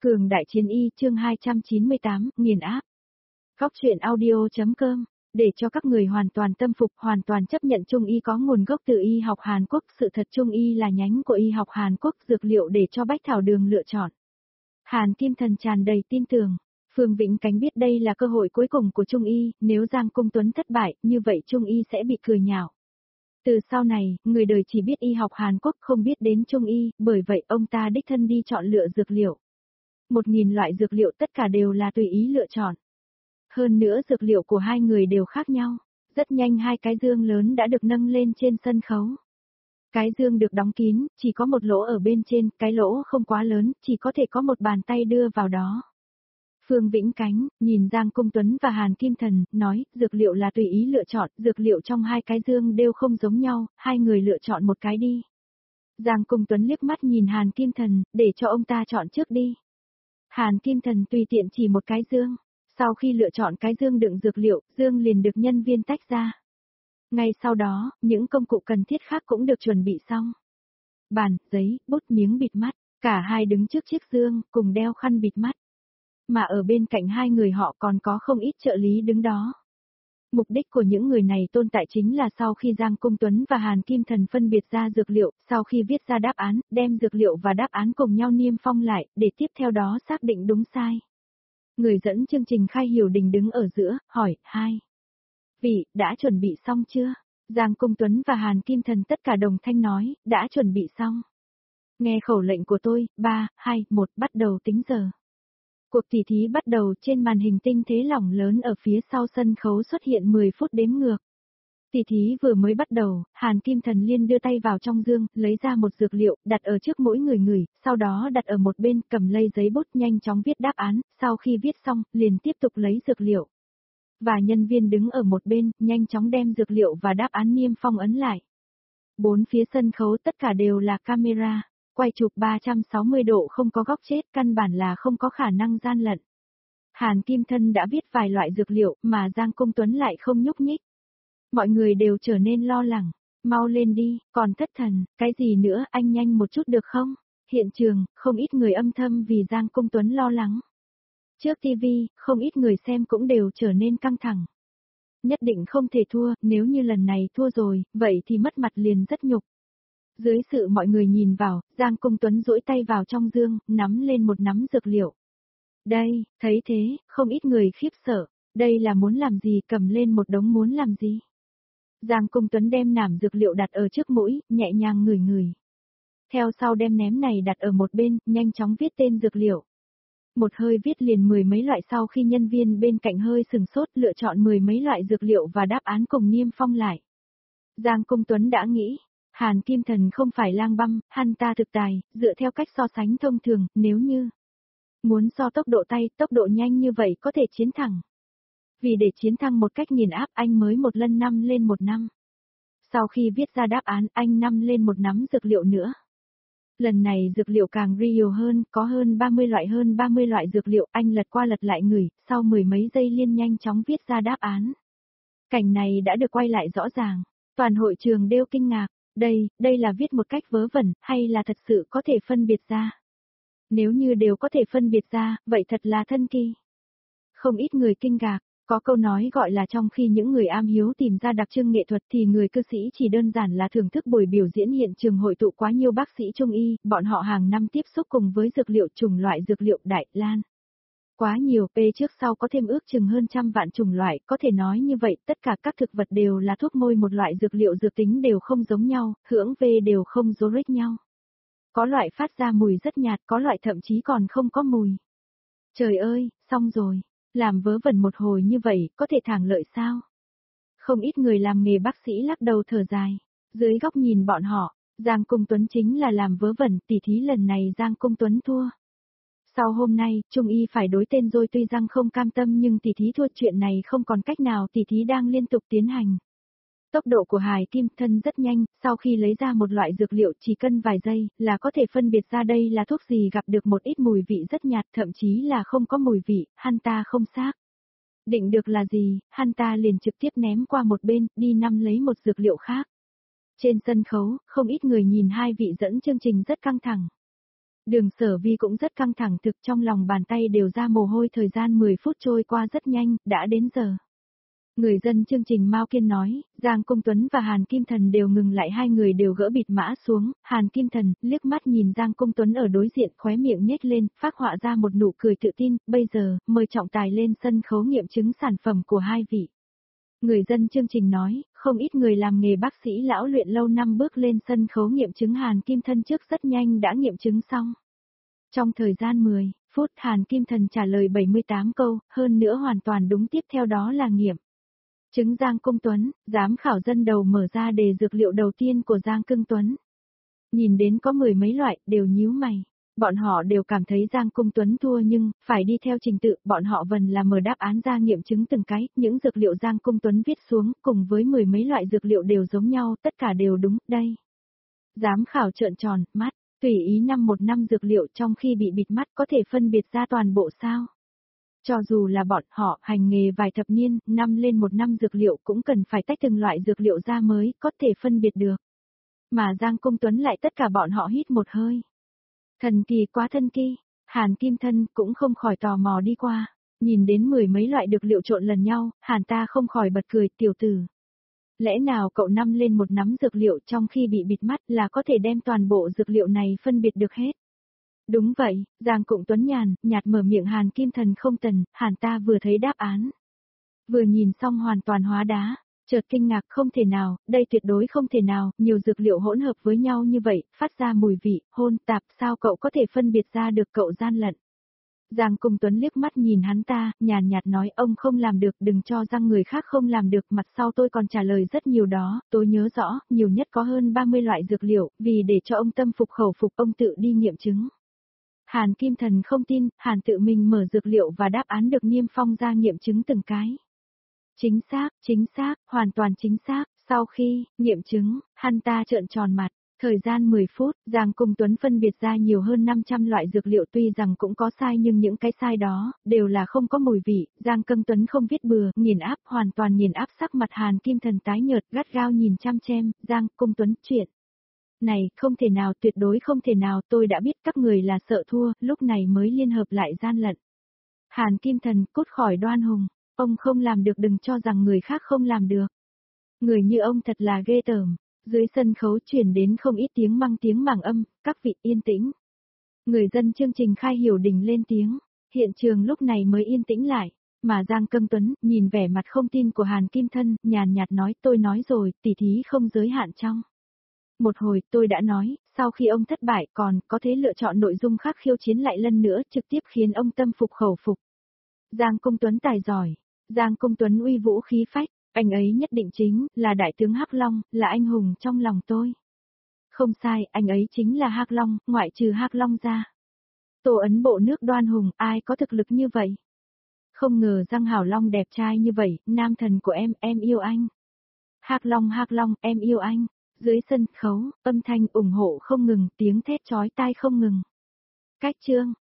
Cường đại chiến y chương 298, nghiền áp. Góc truyện audio.com, để cho các người hoàn toàn tâm phục, hoàn toàn chấp nhận Trung y có nguồn gốc từ y học Hàn Quốc. Sự thật Trung y là nhánh của y học Hàn Quốc, dược liệu để cho Bách Thảo Đường lựa chọn. Hàn Kim Thần tràn đầy tin tưởng. Phương Vĩnh Cánh biết đây là cơ hội cuối cùng của Trung y, nếu Giang Cung Tuấn thất bại, như vậy Trung y sẽ bị cười nhạo. Từ sau này, người đời chỉ biết y học Hàn Quốc không biết đến Trung y, bởi vậy ông ta đích thân đi chọn lựa dược liệu. 1000 loại dược liệu tất cả đều là tùy ý lựa chọn. Hơn nữa dược liệu của hai người đều khác nhau. Rất nhanh hai cái dương lớn đã được nâng lên trên sân khấu. Cái dương được đóng kín, chỉ có một lỗ ở bên trên, cái lỗ không quá lớn, chỉ có thể có một bàn tay đưa vào đó. Phương Vĩnh Cánh, nhìn Giang Cung Tuấn và Hàn Kim Thần, nói, dược liệu là tùy ý lựa chọn, dược liệu trong hai cái dương đều không giống nhau, hai người lựa chọn một cái đi. Giang Cung Tuấn liếc mắt nhìn Hàn Kim Thần, để cho ông ta chọn trước đi. Hàn Kim Thần tùy tiện chỉ một cái dương. Sau khi lựa chọn cái dương đựng dược liệu, dương liền được nhân viên tách ra. Ngay sau đó, những công cụ cần thiết khác cũng được chuẩn bị xong. Bàn, giấy, bút, miếng bịt mắt, cả hai đứng trước chiếc dương, cùng đeo khăn bịt mắt. Mà ở bên cạnh hai người họ còn có không ít trợ lý đứng đó. Mục đích của những người này tồn tại chính là sau khi Giang Cung Tuấn và Hàn Kim Thần phân biệt ra dược liệu, sau khi viết ra đáp án, đem dược liệu và đáp án cùng nhau niêm phong lại, để tiếp theo đó xác định đúng sai. Người dẫn chương trình Khai Hiểu Đình đứng ở giữa, hỏi, hai vị, đã chuẩn bị xong chưa? Giang Cung Tuấn và Hàn Kim Thần tất cả đồng thanh nói, đã chuẩn bị xong. Nghe khẩu lệnh của tôi, 3, 2, 1, bắt đầu tính giờ. Cuộc tỉ thí bắt đầu trên màn hình tinh thế lỏng lớn ở phía sau sân khấu xuất hiện 10 phút đếm ngược. Tỉ thí vừa mới bắt đầu, Hàn Kim Thần liên đưa tay vào trong dương, lấy ra một dược liệu, đặt ở trước mỗi người, sau đó đặt ở một bên, cầm lấy giấy bút nhanh chóng viết đáp án, sau khi viết xong, liền tiếp tục lấy dược liệu. Và nhân viên đứng ở một bên, nhanh chóng đem dược liệu và đáp án niêm phong ấn lại. Bốn phía sân khấu tất cả đều là camera, quay chụp 360 độ không có góc chết, căn bản là không có khả năng gian lận. Hàn Kim Thần đã viết vài loại dược liệu, mà Giang Cung Tuấn lại không nhúc nhích. Mọi người đều trở nên lo lắng, mau lên đi, còn thất thần, cái gì nữa, anh nhanh một chút được không? Hiện trường, không ít người âm thầm vì Giang Cung Tuấn lo lắng. Trước TV, không ít người xem cũng đều trở nên căng thẳng. Nhất định không thể thua, nếu như lần này thua rồi, vậy thì mất mặt liền rất nhục. Dưới sự mọi người nhìn vào, Giang Cung Tuấn duỗi tay vào trong dương, nắm lên một nắm dược liệu. Đây, thấy thế, không ít người khiếp sợ, đây là muốn làm gì, cầm lên một đống muốn làm gì. Giang Cung Tuấn đem nảm dược liệu đặt ở trước mũi, nhẹ nhàng ngửi. Theo sau đem ném này đặt ở một bên, nhanh chóng viết tên dược liệu. Một hơi viết liền 10 mấy loại, sau khi nhân viên bên cạnh hơi sừng sốt lựa chọn 10 mấy loại dược liệu và đáp án cùng niêm phong lại. Giang Cung Tuấn đã nghĩ, Hàn Kim Thần không phải lang băm, hắn ta thực tài, dựa theo cách so sánh thông thường, nếu như muốn so tốc độ tay, tốc độ nhanh như vậy có thể chiến thắng. Vì để chiến thắng một cách nghiền áp anh mới một lần 5 lên 1 năm. Sau khi viết ra đáp án anh 5 lên 1 nắm dược liệu nữa. Lần này dược liệu càng real hơn, có hơn 30 loại dược liệu, anh lật qua lật lại ngửi, sau 10 mấy giây liên nhanh chóng viết ra đáp án. Cảnh này đã được quay lại rõ ràng, toàn hội trường đều kinh ngạc, đây là viết một cách vớ vẩn, hay là thật sự có thể phân biệt ra? Nếu như đều có thể phân biệt ra, vậy thật là thân kỳ. Không ít người kinh ngạc. Có câu nói gọi là trong khi những người am hiếu tìm ra đặc trưng nghệ thuật thì người cư sĩ chỉ đơn giản là thưởng thức buổi biểu diễn hiện trường hội tụ quá nhiều bác sĩ Trung y, bọn họ hàng năm tiếp xúc cùng với dược liệu chủng loại dược liệu Đại Lan. Quá nhiều, trước sau có thêm ước chừng hơn 100 vạn chủng loại, có thể nói như vậy tất cả các thực vật đều là thuốc môi, một loại dược liệu dược tính đều không giống nhau, hưởng về đều không rô rích nhau. Có loại phát ra mùi rất nhạt, có loại thậm chí còn không có mùi. Trời ơi, xong rồi. Làm vớ vẩn một hồi như vậy, có thể thẳng lợi sao? Không ít người làm nghề bác sĩ lắc đầu thở dài. Dưới góc nhìn bọn họ, Giang Cung Tuấn chính là làm vớ vẩn, tỉ thí lần này Giang Cung Tuấn thua. Sau hôm nay, Trung y phải đối tên rồi, tuy rằng không cam tâm nhưng tỉ thí thua, chuyện này không còn cách nào, tỉ thí đang liên tục tiến hành. Tốc độ của Hàn Kim Thần rất nhanh, sau khi lấy ra một loại dược liệu chỉ cần vài giây là có thể phân biệt ra đây là thuốc gì, gặp được một ít mùi vị rất nhạt, thậm chí là không có mùi vị, hắn ta không xác định được là gì, hắn ta liền trực tiếp ném qua một bên, đi lấy một dược liệu khác. Trên sân khấu, không ít người nhìn hai vị dẫn chương trình rất căng thẳng. Đường Sở Vi cũng rất căng thẳng thực trong lòng bàn tay đều ra mồ hôi thời gian 10 phút trôi qua rất nhanh, đã đến giờ. Người dân chương trình Mao Kiên nói, Giang Công Tuấn và Hàn Kim Thần đều ngừng lại hai người đều gỡ bịt mã xuống, Hàn Kim Thần liếc mắt nhìn Giang Công Tuấn ở đối diện khóe miệng nhếch lên, phác họa ra một nụ cười tự tin, bây giờ, mời trọng tài lên sân khấu nghiệm chứng sản phẩm của hai vị. Người dân chương trình nói, không ít người làm nghề bác sĩ lão luyện lâu năm bước lên sân khấu nghiệm chứng Hàn Kim Thân trước rất nhanh đã nghiệm chứng xong. Trong thời gian 10 phút Hàn Kim Thần trả lời 78 câu, hơn nữa hoàn toàn đúng tiếp theo đó là nghiệm chứng Giang Công Tuấn, giám khảo dân đầu mở ra đề dược liệu đầu tiên của Giang Công Tuấn. Nhìn đến có mười mấy loại, đều nhíu mày. Bọn họ đều cảm thấy Giang Công Tuấn thua nhưng, phải đi theo trình tự, bọn họ vẫn là mở đáp án ra nghiệm chứng từng cái, những dược liệu Giang Công Tuấn viết xuống, cùng với mười mấy loại dược liệu đều giống nhau, tất cả đều đúng, đây. Giám khảo trợn tròn, mắt, tùy ý một năm dược liệu trong khi bị bịt mắt có thể phân biệt ra toàn bộ sao. Cho dù là bọn họ hành nghề vài thập niên, năm lên một năm dược liệu cũng cần phải tách từng loại dược liệu ra mới có thể phân biệt được. Mà Giang Công Tuấn lại tất cả bọn họ hít một hơi. Thần kỳ quá thân kỳ, Hàn Kim Thân cũng không khỏi tò mò đi qua, nhìn đến mười mấy loại dược liệu trộn lần nhau, Hàn ta không khỏi bật cười, tiểu tử. Lẽ nào cậu năm lên một nắm dược liệu trong khi bị bịt mắt là có thể đem toàn bộ dược liệu này phân biệt được hết? Đúng vậy, Giang Cộng Tuấn nhạt mở miệng Hàn Kim Thần không tần, Hàn ta vừa thấy đáp án. Vừa nhìn xong hoàn toàn hóa đá, chợt kinh ngạc không thể nào, đây tuyệt đối không thể nào, nhiều dược liệu hỗn hợp với nhau như vậy, phát ra mùi vị, hôn tạp, sao cậu có thể phân biệt ra được cậu gian lận. Giang Công Tuấn liếc mắt nhìn hắn ta, nhàn nhạt nói ông không làm được đừng cho rằng người khác không làm được, mặt sau tôi còn trả lời rất nhiều đó, tôi nhớ rõ, nhiều nhất có hơn 30 loại dược liệu, vì để cho ông tâm phục khẩu phục ông tự đi nghiệm chứng. Hàn Kim Thần không tin, Hàn tự mình mở dược liệu và đáp án được niêm phong ra nghiệm chứng từng cái. Chính xác, hoàn toàn chính xác, sau khi nghiệm chứng, hắn ta trợn tròn mặt. Thời gian 10 phút, Giang Công Tuấn phân biệt ra nhiều hơn 500 loại dược liệu tuy rằng cũng có sai nhưng những cái sai đó, đều là không có mùi vị, Giang Công Tuấn không viết bừa, nghiền áp, hoàn toàn nghiền áp sắc mặt Hàn Kim Thần tái nhợt, gắt gao nhìn chăm chém, Giang Công Tuấn chuyện. Này, không thể nào, tuyệt đối không thể nào, tôi đã biết các người là sợ thua, lúc này mới liên hợp lại gian lận. Hàn Kim Thần cút khỏi Đoan Hùng, ông không làm được đừng cho rằng người khác không làm được. Người như ông thật là ghê tởm. Dưới sân khấu truyền đến không ít tiếng mảng âm, các vị yên tĩnh. Người dân chương trình Khai Hiểu Đình lên tiếng, hiện trường lúc này mới yên tĩnh lại, mà Giang Công Tuấn nhìn vẻ mặt không tin của Hàn Kim Thân, nhàn nhạt nói tôi nói rồi, tỉ thí không giới hạn trong. Một hồi tôi đã nói, sau khi ông thất bại còn có thể lựa chọn nội dung khác khiêu chiến lại lần nữa trực tiếp khiến ông tâm phục khẩu phục. Giang Công Tuấn tài giỏi, Giang Công Tuấn uy vũ khí phách. Anh ấy nhất định chính là đại tướng Hắc Long, là anh hùng trong lòng tôi. Không sai, anh ấy chính là Hắc Long, ngoại trừ Hắc Long ra. Tổ ấn bộ nước Đoan Hùng, ai có thực lực như vậy? Không ngờ Giang Hảo Long đẹp trai như vậy, nam thần của em yêu anh. Hắc Long, em yêu anh. Dưới sân khấu, âm thanh ủng hộ không ngừng, tiếng thét chói tai không ngừng. Cách chương